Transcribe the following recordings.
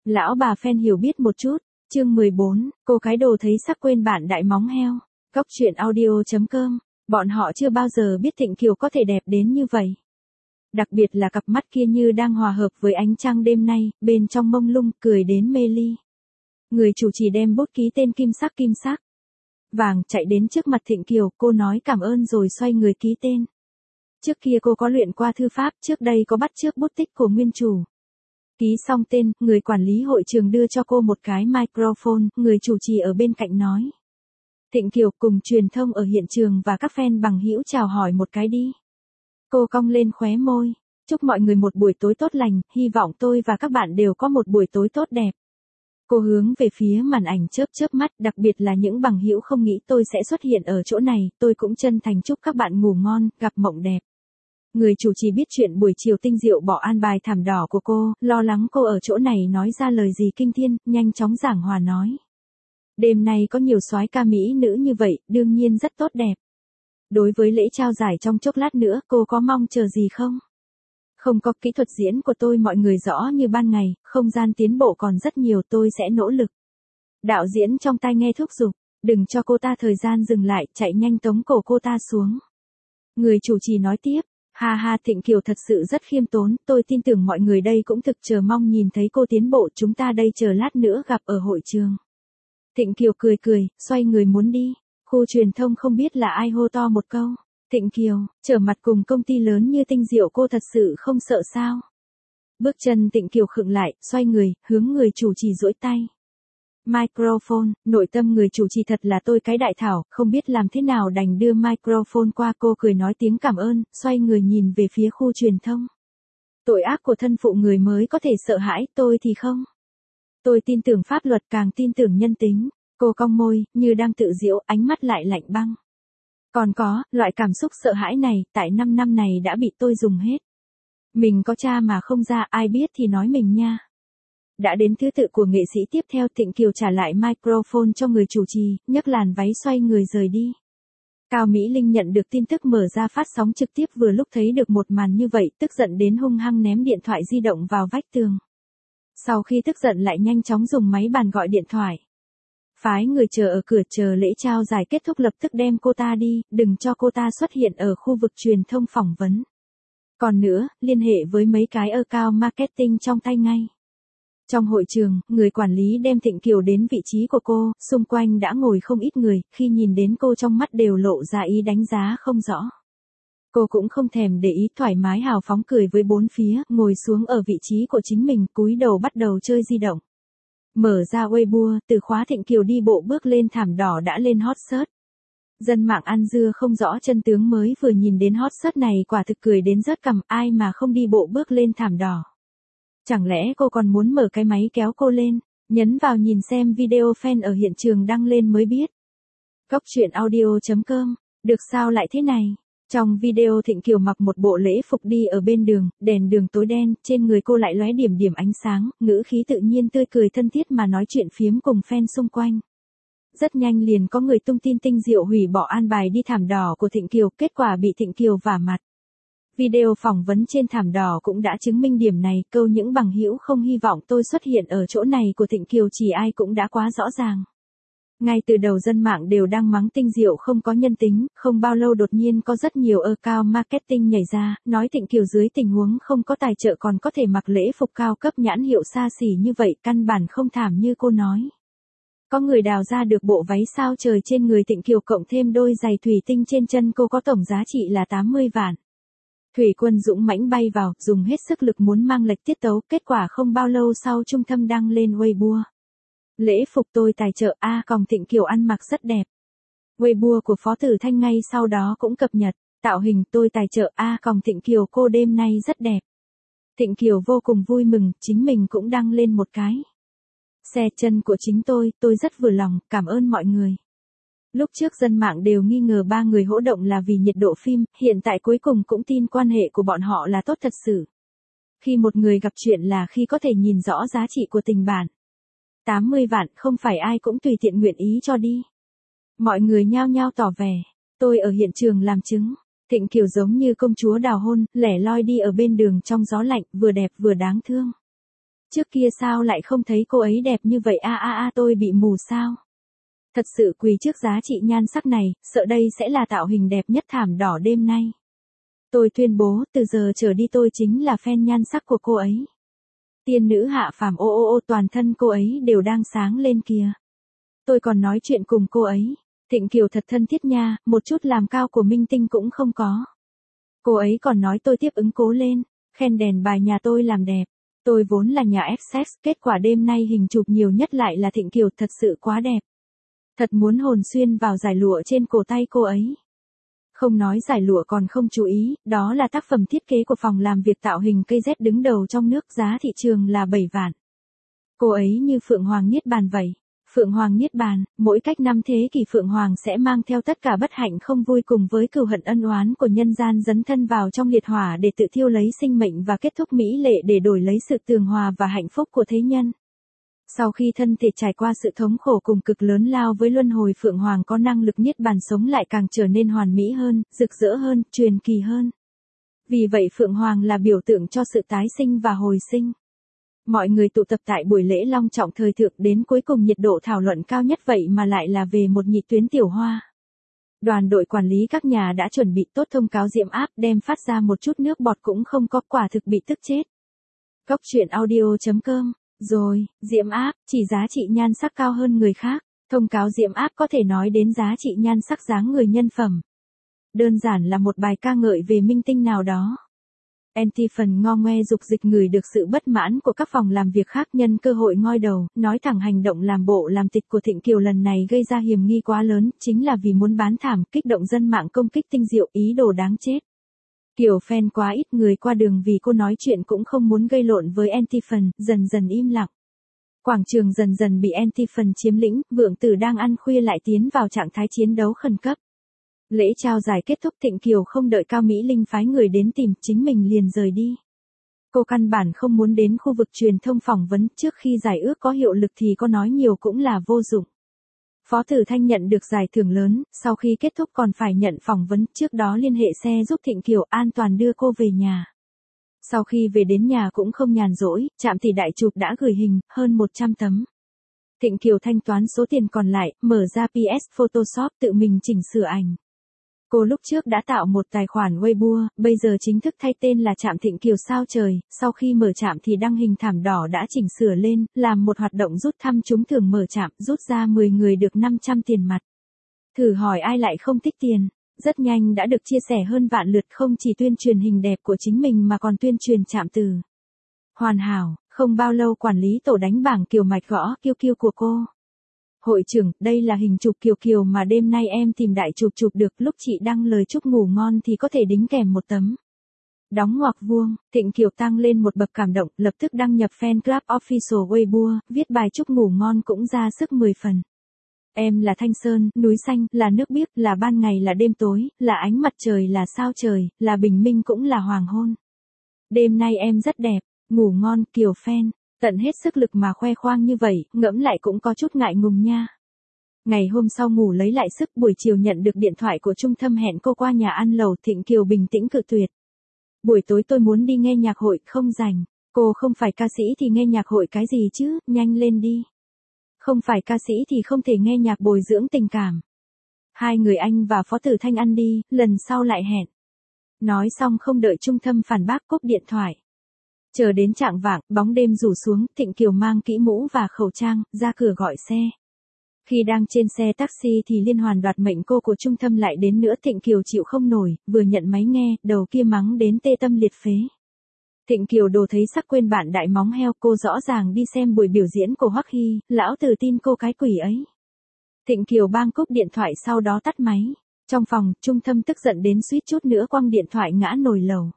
Lão bà fan hiểu biết một chút, chương 14, cô cái đồ thấy sắc quên bạn đại móng heo. Góc truyện audio.com, bọn họ chưa bao giờ biết Thịnh Kiều có thể đẹp đến như vậy. Đặc biệt là cặp mắt kia như đang hòa hợp với ánh trăng đêm nay, bên trong mông lung, cười đến mê ly. Người chủ trì đem bút ký tên kim sắc. Vàng chạy đến trước mặt Thịnh Kiều, cô nói cảm ơn rồi xoay người ký tên. Trước kia cô có luyện qua thư pháp, trước đây có bắt chước bút tích của nguyên chủ. Ký xong tên, người quản lý hội trường đưa cho cô một cái microphone, người chủ trì ở bên cạnh nói. Thịnh Kiều cùng truyền thông ở hiện trường và các fan bằng hữu chào hỏi một cái đi. Cô cong lên khóe môi. Chúc mọi người một buổi tối tốt lành, hy vọng tôi và các bạn đều có một buổi tối tốt đẹp. Cô hướng về phía màn ảnh chớp mắt, đặc biệt là những bằng hữu không nghĩ tôi sẽ xuất hiện ở chỗ này, tôi cũng chân thành chúc các bạn ngủ ngon, gặp mộng đẹp. Người chủ trì biết chuyện buổi chiều Tinh Diệu bỏ an bài thảm đỏ của cô, lo lắng cô ở chỗ này nói ra lời gì kinh thiên, nhanh chóng giảng hòa nói. Đêm nay có nhiều soái ca mỹ nữ như vậy, đương nhiên rất tốt đẹp. Đối với lễ trao giải trong chốc lát nữa, cô có mong chờ gì không? Không có, kỹ thuật diễn của tôi mọi người rõ như ban ngày, không gian tiến bộ còn rất nhiều, tôi sẽ nỗ lực. Đạo diễn trong tai nghe thúc giục, đừng cho cô ta thời gian dừng lại, chạy nhanh tống cổ cô ta xuống. Người chủ trì nói tiếp, ha Thịnh Kiều thật sự rất khiêm tốn, tôi tin tưởng mọi người đây cũng thực chờ mong nhìn thấy cô tiến bộ, chúng ta đây chờ lát nữa gặp ở hội trường. Thịnh Kiều cười, xoay người muốn đi, khu truyền thông không biết là ai hô to một câu. Thịnh Kiều, trở mặt cùng công ty lớn như Tinh Diệu cô thật sự không sợ sao? Bước chân Thịnh Kiều khựng lại, xoay người, hướng người chủ trì duỗi tay. Microphone, nội tâm người chủ trì thật là tôi cái đại thảo, không biết làm thế nào đành đưa microphone qua, cô cười nói tiếng cảm ơn, xoay người nhìn về phía khu truyền thông. Tội ác của thân phụ người mới có thể sợ hãi, tôi thì không. Tôi tin tưởng pháp luật, càng tin tưởng nhân tính. Cô cong môi, như đang tự giễu, ánh mắt lại lạnh băng. Còn có, loại cảm xúc sợ hãi này, tại 5 năm này đã bị tôi dùng hết. Mình có cha mà không ra, ai biết thì nói mình nha. Đã đến thứ tự của nghệ sĩ tiếp theo, Thịnh Kiều trả lại microphone cho người chủ trì, nhấc làn váy xoay người rời đi. Cao Mỹ Linh nhận được tin tức mở ra phát sóng trực tiếp vừa lúc thấy được một màn như vậy, tức giận đến hung hăng ném điện thoại di động vào vách tường. Sau khi tức giận lại nhanh chóng dùng máy bàn gọi điện thoại. Phái người chờ ở cửa chờ lễ trao giải kết thúc lập tức đem cô ta đi, đừng cho cô ta xuất hiện ở khu vực truyền thông phỏng vấn. Còn nữa, liên hệ với mấy cái account marketing trong tay ngay. Trong hội trường, người quản lý đem Thịnh Kiều đến vị trí của cô, xung quanh đã ngồi không ít người, khi nhìn đến cô trong mắt đều lộ ra ý đánh giá không rõ. Cô cũng không thèm để ý, thoải mái hào phóng cười với bốn phía, ngồi xuống ở vị trí của chính mình, cúi đầu bắt đầu chơi di động. Mở ra Weibo, từ khóa Thịnh Kiều đi bộ bước lên thảm đỏ đã lên hot search. Dân mạng ăn dưa không rõ chân tướng mới vừa nhìn đến hot search này quả thực cười đến rớt cằm, ai mà không đi bộ bước lên thảm đỏ. Chẳng lẽ cô còn muốn mở cái máy kéo cô lên, nhấn vào nhìn xem video fan ở hiện trường đăng lên mới biết. Góc truyện audio.com, được sao lại thế này? Trong video Thịnh Kiều mặc một bộ lễ phục đi ở bên đường, đèn đường tối đen, trên người cô lại lóe điểm ánh sáng, ngữ khí tự nhiên tươi cười thân thiết mà nói chuyện phiếm cùng fan xung quanh. Rất nhanh liền có người tung tin Tinh Diệu hủy bỏ an bài đi thảm đỏ của Thịnh Kiều, kết quả bị Thịnh Kiều vả mặt. Video phỏng vấn trên thảm đỏ cũng đã chứng minh điểm này, câu những bằng hữu không hy vọng tôi xuất hiện ở chỗ này của Thịnh Kiều chỉ ai cũng đã quá rõ ràng. Ngay từ đầu dân mạng đều đang mắng Tinh Diệu không có nhân tính, không bao lâu đột nhiên có rất nhiều account marketing nhảy ra, nói Thịnh Kiều dưới tình huống không có tài trợ còn có thể mặc lễ phục cao cấp nhãn hiệu xa xỉ như vậy, căn bản không thảm như cô nói. Có người đào ra được bộ váy sao trời trên người Thịnh Kiều cộng thêm đôi giày thủy tinh trên chân cô có tổng giá trị là 80 vạn. Thủy Quân dũng mãnh bay vào, dùng hết sức lực muốn mang lệch tiết tấu, kết quả không bao lâu sau Trung Thâm đăng lên Weibo. Lễ phục tôi tài trợ còng Thịnh Kiều ăn mặc rất đẹp. Weibo của Phó Tử Thanh ngay sau đó cũng cập nhật, tạo hình tôi tài trợ còng Thịnh Kiều cô đêm nay rất đẹp. Thịnh Kiều vô cùng vui mừng, chính mình cũng đăng lên một cái. Xe chân của chính tôi rất vừa lòng, cảm ơn mọi người. Lúc trước dân mạng đều nghi ngờ ba người hỗ động là vì nhiệt độ phim, hiện tại cuối cùng cũng tin quan hệ của bọn họ là tốt thật sự. Khi một người gặp chuyện là khi có thể nhìn rõ giá trị của tình bạn. 80 vạn không phải ai cũng tùy tiện nguyện ý cho đi. Mọi người nhao nhao tỏ vẻ, tôi ở hiện trường làm chứng. Thịnh Kiều giống như công chúa đào hôn, lẻ loi đi ở bên đường trong gió lạnh, vừa đẹp vừa đáng thương. Trước kia sao lại không thấy cô ấy đẹp như vậy tôi bị mù sao? Thật sự quỳ trước giá trị nhan sắc này, sợ đây sẽ là tạo hình đẹp nhất thảm đỏ đêm nay. Tôi tuyên bố, từ giờ trở đi tôi chính là fan nhan sắc của cô ấy. Tiên nữ hạ phàm toàn thân cô ấy đều đang sáng lên kìa. Tôi còn nói chuyện cùng cô ấy. Thịnh Kiều thật thân thiết nha, một chút làm cao của minh tinh cũng không có. Cô ấy còn nói tôi tiếp ứng cố lên, khen đèn bài nhà tôi làm đẹp. Tôi vốn là nhà Essex, kết quả đêm nay hình chụp nhiều nhất lại là Thịnh Kiều, thật sự quá đẹp. Thật muốn hồn xuyên vào dải lụa trên cổ tay cô ấy. Không nói giải lụa còn không chú ý, đó là tác phẩm thiết kế của phòng làm việc tạo hình cây Z đứng đầu trong nước, giá thị trường là 7 vạn. Cô ấy như Phượng Hoàng Niết Bàn vậy. Phượng Hoàng Niết Bàn, mỗi cách 5 thế kỷ Phượng Hoàng sẽ mang theo tất cả bất hạnh không vui cùng với cừu hận ân oán của nhân gian dấn thân vào trong liệt hỏa để tự thiêu lấy sinh mệnh và kết thúc mỹ lệ để đổi lấy sự tường hòa và hạnh phúc của thế nhân. Sau khi thân thể trải qua sự thống khổ cùng cực lớn lao với luân hồi, Phượng Hoàng có năng lực niết bàn sống lại càng trở nên hoàn mỹ hơn, rực rỡ hơn, truyền kỳ hơn. Vì vậy Phượng Hoàng là biểu tượng cho sự tái sinh và hồi sinh. Mọi người tụ tập tại buổi lễ long trọng thời thượng, đến cuối cùng nhiệt độ thảo luận cao nhất vậy mà lại là về một nhị tuyến tiểu hoa. Đoàn đội quản lý các nhà đã chuẩn bị tốt thông cáo diễm áp, đem phát ra một chút nước bọt cũng không có, quả thực bị tức chết. Góc truyện audio.com. Rồi, diễm áp, chỉ giá trị nhan sắc cao hơn người khác. Thông cáo diễm áp có thể nói đến giá trị nhan sắc dáng người nhân phẩm. Đơn giản là một bài ca ngợi về minh tinh nào đó. Anti-phần ngo ngoe dục dịch ngửi được sự bất mãn của các phòng làm việc khác, nhân cơ hội ngoi đầu, nói thẳng hành động làm bộ làm tịch của Thịnh Kiều lần này gây ra hiểm nghi quá lớn, chính là vì muốn bán thảm, kích động dân mạng công kích tinh diệu, ý đồ đáng chết. Kiều fan quá ít, người qua đường vì cô nói chuyện cũng không muốn gây lộn với Anti-phần, dần dần im lặng. Quảng trường dần dần bị Anti-phần chiếm lĩnh, Vượng Tử đang ăn khuya lại tiến vào trạng thái chiến đấu khẩn cấp. Lễ trao giải kết thúc, Thịnh Kiều không đợi Cao Mỹ Linh phái người đến tìm, chính mình liền rời đi. Cô căn bản không muốn đến khu vực truyền thông phỏng vấn, trước khi giải ước có hiệu lực thì có nói nhiều cũng là vô dụng. Phó Tử Thanh nhận được giải thưởng lớn, sau khi kết thúc còn phải nhận phỏng vấn, trước đó liên hệ xe giúp Thịnh Kiều an toàn đưa cô về nhà. Sau khi về đến nhà cũng không nhàn rỗi, Trạm Tỷ đại chụp đã gửi hình, hơn 100 tấm. Thịnh Kiều thanh toán số tiền còn lại, mở ra PS Photoshop tự mình chỉnh sửa ảnh. Cô lúc trước đã tạo một tài khoản Weibo, bây giờ chính thức thay tên là Trạm Thịnh Kiều sao trời, sau khi mở trạm thì đăng hình thảm đỏ đã chỉnh sửa lên, làm một hoạt động rút thăm trúng thưởng mở trạm, rút ra 10 người được 500 tiền mặt. Thử hỏi ai lại không thích tiền, rất nhanh đã được chia sẻ hơn vạn lượt, không chỉ tuyên truyền hình đẹp của chính mình mà còn tuyên truyền trạm từ. Hoàn hảo, không bao lâu quản lý tổ đánh bảng Kiều Mạch gõ kiêu kiêu của cô. Hội trưởng, đây là hình chụp Kiều Kiều mà đêm nay em tìm đại chụp được, lúc chị đăng lời chúc ngủ ngon thì có thể đính kèm một tấm. Đóng ngoặc vuông, Thịnh Kiều tăng lên một bậc cảm động, lập tức đăng nhập fan club official Weibo, viết bài chúc ngủ ngon cũng ra sức 10 phần. Em là thanh sơn, núi xanh, là nước biếc, là ban ngày là đêm tối, là ánh mặt trời là sao trời, là bình minh cũng là hoàng hôn. Đêm nay em rất đẹp, ngủ ngon Kiều fan. Tận hết sức lực mà khoe khoang như vậy, ngẫm lại cũng có chút ngại ngùng nha. Ngày hôm sau ngủ lấy lại sức, buổi chiều nhận được điện thoại của Trung Thâm hẹn cô qua nhà ăn lẩu, Thịnh Kiều bình tĩnh cự tuyệt. Buổi tối tôi muốn đi nghe nhạc hội, không rảnh. Cô không phải ca sĩ thì nghe nhạc hội cái gì chứ, nhanh lên đi. Không phải ca sĩ thì không thể nghe nhạc bồi dưỡng tình cảm. Hai người anh và Phó Tử Thanh ăn đi, lần sau lại hẹn. Nói xong không đợi Trung Thâm phản bác, cúp điện thoại. Chờ đến chạng vạng, bóng đêm rủ xuống, Thịnh Kiều mang kỹ mũ và khẩu trang, ra cửa gọi xe. Khi đang trên xe taxi thì liên hoàn đoạt mệnh cô của Trung Thâm lại đến nữa, Thịnh Kiều chịu không nổi, vừa nhận máy nghe, đầu kia mắng đến tê tâm liệt phế. Thịnh Kiều đồ thấy sắc quên bạn đại móng heo, cô rõ ràng đi xem buổi biểu diễn của Hoắc Hy, lão tử tin cô cái quỷ ấy. Thịnh Kiều bang cúp điện thoại sau đó tắt máy. Trong phòng, Trung Thâm tức giận đến suýt chút nữa quăng điện thoại ngã nồi lẩu.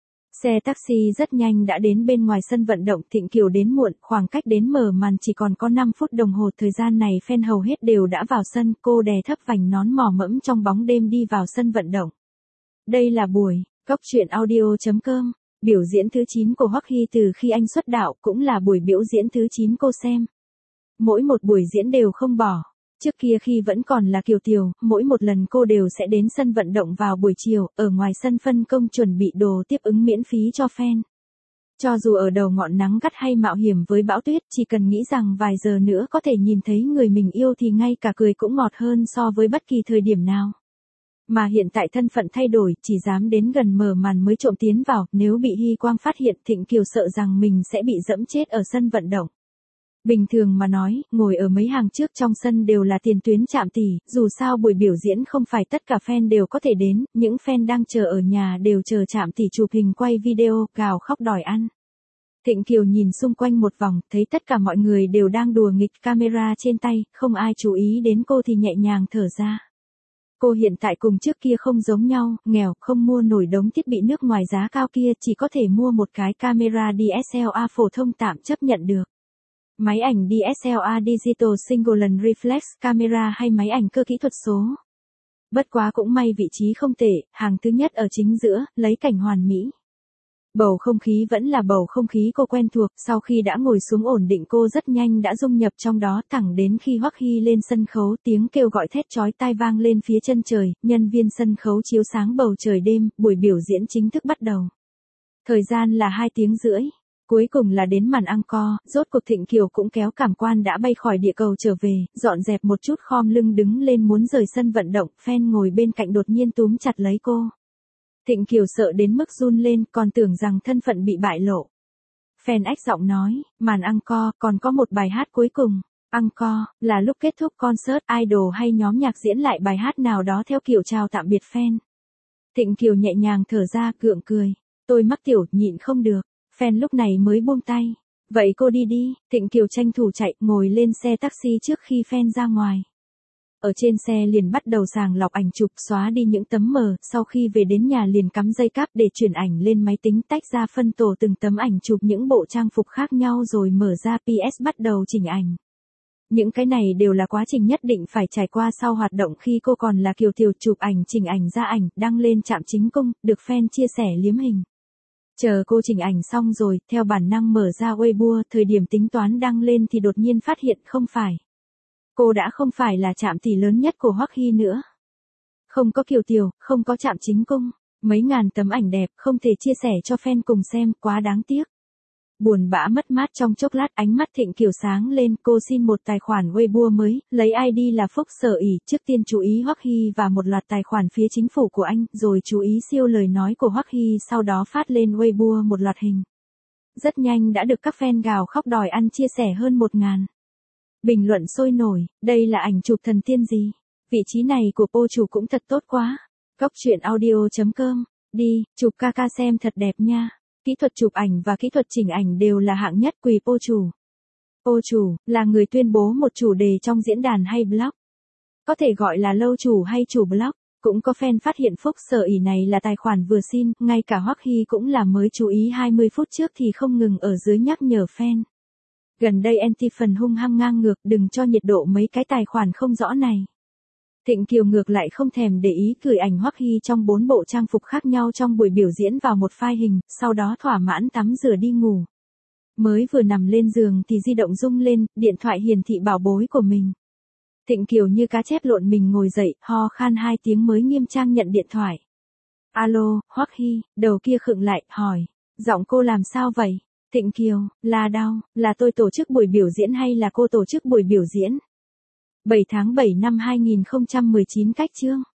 Xe taxi rất nhanh đã đến bên ngoài sân vận động, Thịnh Kiều đến muộn, khoảng cách đến mở màn chỉ còn có 5 phút đồng hồ, thời gian này fan hầu hết đều đã vào sân, cô đè thấp vành nón mò mẫm trong bóng đêm đi vào sân vận động. Đây là buổi, góc truyện audio.com, biểu diễn thứ 9 của Hoắc Hy từ khi anh xuất đạo, cũng là buổi biểu diễn thứ 9 cô xem. Mỗi một buổi diễn đều không bỏ. Trước kia khi vẫn còn là Kiều Tiều, mỗi một lần cô đều sẽ đến sân vận động vào buổi chiều, ở ngoài sân phân công chuẩn bị đồ tiếp ứng miễn phí cho fan. Cho dù ở đầu ngọn nắng gắt hay mạo hiểm với bão tuyết, chỉ cần nghĩ rằng vài giờ nữa có thể nhìn thấy người mình yêu thì ngay cả cười cũng ngọt hơn so với bất kỳ thời điểm nào. Mà hiện tại thân phận thay đổi, chỉ dám đến gần mở màn mới trộm tiến vào, nếu bị Hy Quang phát hiện Thịnh Kiều sợ rằng mình sẽ bị dẫm chết ở sân vận động. Bình thường mà nói, ngồi ở mấy hàng trước trong sân đều là tiền tuyến Trạm Tỷ, dù sao buổi biểu diễn không phải tất cả fan đều có thể đến, những fan đang chờ ở nhà đều chờ Trạm Tỷ chụp hình quay video, gào khóc đòi ăn. Thịnh Kiều nhìn xung quanh một vòng, thấy tất cả mọi người đều đang đùa nghịch camera trên tay, không ai chú ý đến cô thì nhẹ nhàng thở ra. Cô hiện tại cùng trước kia không giống nhau, nghèo, không mua nổi đống thiết bị nước ngoài giá cao kia, chỉ có thể mua một cái camera DSLR phổ thông tạm chấp nhận được. Máy ảnh DSLR Digital Single Lens Reflex Camera hay máy ảnh cơ kỹ thuật số. Bất quá cũng may vị trí không tệ, hàng thứ nhất ở chính giữa, lấy cảnh hoàn mỹ. Bầu không khí vẫn là bầu không khí cô quen thuộc, sau khi đã ngồi xuống ổn định cô rất nhanh đã dung nhập trong đó, thẳng đến khi Hoắc Hy lên sân khấu, tiếng kêu gọi thét chói tai vang lên phía chân trời, nhân viên sân khấu chiếu sáng bầu trời đêm, buổi biểu diễn chính thức bắt đầu. Thời gian là 2 tiếng rưỡi. Cuối cùng là đến màn encore, rốt cuộc Thịnh Kiều cũng kéo cảm quan đã bay khỏi địa cầu trở về, dọn dẹp một chút khom lưng đứng lên muốn rời sân vận động, fan ngồi bên cạnh đột nhiên túm chặt lấy cô. Thịnh Kiều sợ đến mức run lên, còn tưởng rằng thân phận bị bại lộ. Fan ách giọng nói, màn encore, còn có một bài hát cuối cùng. Encore, là lúc kết thúc concert, idol hay nhóm nhạc diễn lại bài hát nào đó theo kiểu chào tạm biệt fan. Thịnh Kiều nhẹ nhàng thở ra, gượng cười. Tôi mắc tiểu, nhịn không được. Fan lúc này mới buông tay. Vậy cô đi đi, Thịnh Kiều tranh thủ chạy, ngồi lên xe taxi trước khi fan ra ngoài. Ở trên xe liền bắt đầu sàng lọc ảnh chụp, xóa đi những tấm mờ, sau khi về đến nhà liền cắm dây cáp để chuyển ảnh lên máy tính, tách ra phân tổ từng tấm ảnh chụp những bộ trang phục khác nhau rồi mở ra PS bắt đầu chỉnh ảnh. Những cái này đều là quá trình nhất định phải trải qua sau hoạt động khi cô còn là Kiều Tiểu, chụp ảnh chỉnh ảnh ra ảnh, đăng lên Trạm Chính Cung, được fan chia sẻ liếm hình. Chờ cô chỉnh ảnh xong rồi, theo bản năng mở ra Weibo, thời điểm tính toán đăng lên thì đột nhiên phát hiện không phải. Cô đã không phải là Trạm Tỷ lớn nhất của Hoắc Hy nữa. Không có Kiều Tiểu, không có Trạm Chính Cung, mấy ngàn tấm ảnh đẹp không thể chia sẻ cho fan cùng xem, quá đáng tiếc. Buồn bã mất mát trong chốc lát, ánh mắt Thịnh Kiều sáng lên, cô xin một tài khoản Weibo mới, lấy ID là Phúc Sở ỉ, trước tiên chú ý Hoắc Hy và một loạt tài khoản phía chính phủ của anh, rồi chú ý siêu lời nói của Hoắc Hy, sau đó phát lên Weibo một loạt hình. Rất nhanh đã được các fan gào khóc đòi ăn chia sẻ hơn 1000. Bình luận sôi nổi, đây là ảnh chụp thần tiên gì? Vị trí này của cô chủ cũng thật tốt quá. Góc truyện audio.com, đi, chụp ca xem thật đẹp nha. Kỹ thuật chụp ảnh và kỹ thuật chỉnh ảnh đều là hạng nhất, quỳ cô chủ. Cô chủ, là người tuyên bố một chủ đề trong diễn đàn hay blog. Có thể gọi là lâu chủ hay chủ blog. Cũng có fan phát hiện Phúc Sở ỉ này là tài khoản vừa xin, ngay cả Hoắc Hy cũng là mới chú ý 20 phút trước thì không ngừng ở dưới nhắc nhở fan. Gần đây anti phần hung hăng ngang ngược, đừng cho nhiệt độ mấy cái tài khoản không rõ này. Thịnh Kiều ngược lại không thèm để ý, gửi ảnh Hoắc Hy trong 4 bộ trang phục khác nhau trong buổi biểu diễn vào một file hình, sau đó thỏa mãn tắm rửa đi ngủ. Mới vừa nằm lên giường thì di động rung lên, điện thoại hiển thị bảo bối của mình. Thịnh Kiều như cá chép lộn mình ngồi dậy, ho khan 2 tiếng mới nghiêm trang nhận điện thoại. Alo, Hoắc Hy, đầu kia khựng lại, hỏi. Giọng cô làm sao vậy? Thịnh Kiều, là đau, là tôi tổ chức buổi biểu diễn hay là cô tổ chức buổi biểu diễn? 7 tháng 7 năm 2019 cách chương.